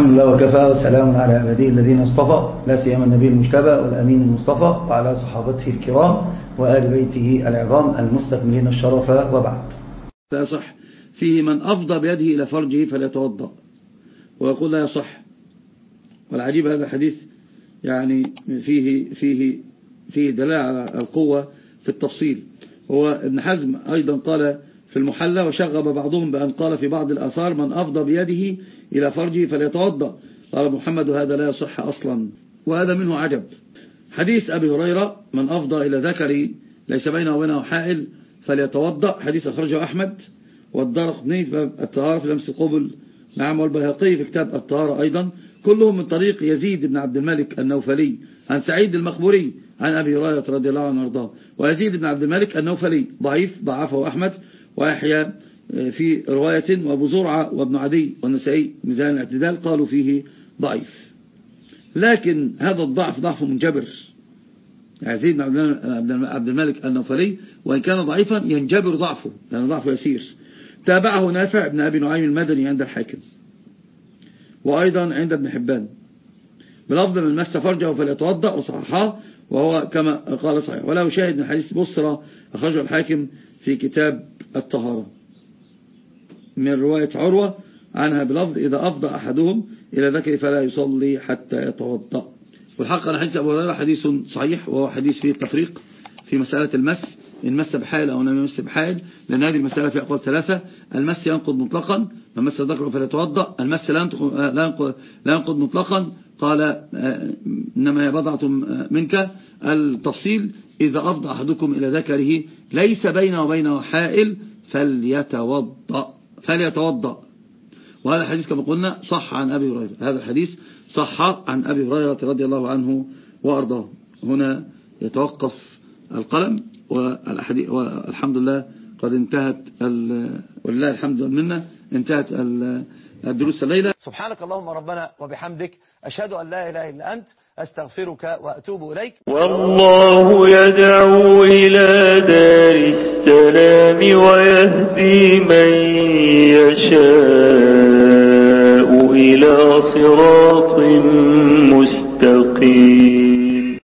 الحمد لله وكفى، وسلام على عباده الذين اصطفى، لا سيما النبي المجتبى والأمين المصطفى وعلى صحابته الكرام وآل بيته العظام المستكملين الشرف، وبعد. لا يصح فيه من أفضى بيده إلى فرجه فليتوضأ، ويقول لا يصح. والعجيب هذا الحديث يعني فيه دلالة على القوة في التفصيل. هو ابن حزم أيضا قال في المحلى، وشغب بعضهم بأن قال في بعض الآثار من أفضى بيده إلى فرجه فليتوضأ، قال محمد هذا لا يصح أصلا، وهذا منه عجب. حديث أبي هريرة من أفضى إلى ذكري ليس بينه وبينه حائل فليتوضأ، حديث أخرجه أحمد والدارقطني في باب الطهارة في لمس القبل، نعم، والبيهقي في كتاب الطهارة أيضا، كلهم من طريق يزيد بن عبد الملك النوفلي عن سعيد المقبوري عن أبي هريرة رضي الله عنه وارضاه. ويزيد بن عبد الملك النوفلي ضعيف، ضعفه أحمد ويحيى في رواية، وابو زرعة وابن عدي والنسائي ميزان الاعتدال قالوا فيه ضعيف. لكن هذا الضعف ضعف منجبر، يزيد بن عبد الملك النوفلي وإن كان ضعيفا ينجبر ضعفه لأن ضعفه يسير. تابعه نافع بن أبي نعيم المدني عند الحاكم وأيضا عند ابن حبان بلفظ من مس فرجه فليتوضأ، وصححاه وهو كما قال صحيح. وله شاهد من حديث بصرة أخرجه الحاكم في كتاب الطهارة من رواية عروة عنها بلفظ إذا أفضى أحدهم إلى ذكر فلا يصلي حتى يتوضأ. والحق أن حديث أبو هريرة حديث صحيح، وهو حديث فيه التفريق في مسألة المس، إن مس بحائل أو لم يمس بحائل، لأن هذه المسألة في أقوال ثلاثة. المس ينقض مطلقا، من مس ذكره فليتوضأ. المس لا ينقض مطلقا، قال إنما هي بضعة منك. التفصيل إذا أفضى أحدكم إلى ذكره ليس بينه وبينه حائل فليتوضأ. وهذا الحديث كما قلنا صح عن أبي هريرة، هذا الحديث صح عن أبي هريرة رضي الله عنه وأرضاه. هنا يتوقف القلم، والحمد لله قد انتهت ولله الحمد والمنة انتهت الدروس الليلة. سبحانك اللهم ربنا وبحمدك، أشهد أن لا إله إلا أنت، أستغفرك وأتوب إليك. والله يدعو إلى دار السلام ويهدي من يشاء إلى صراط مستقيم.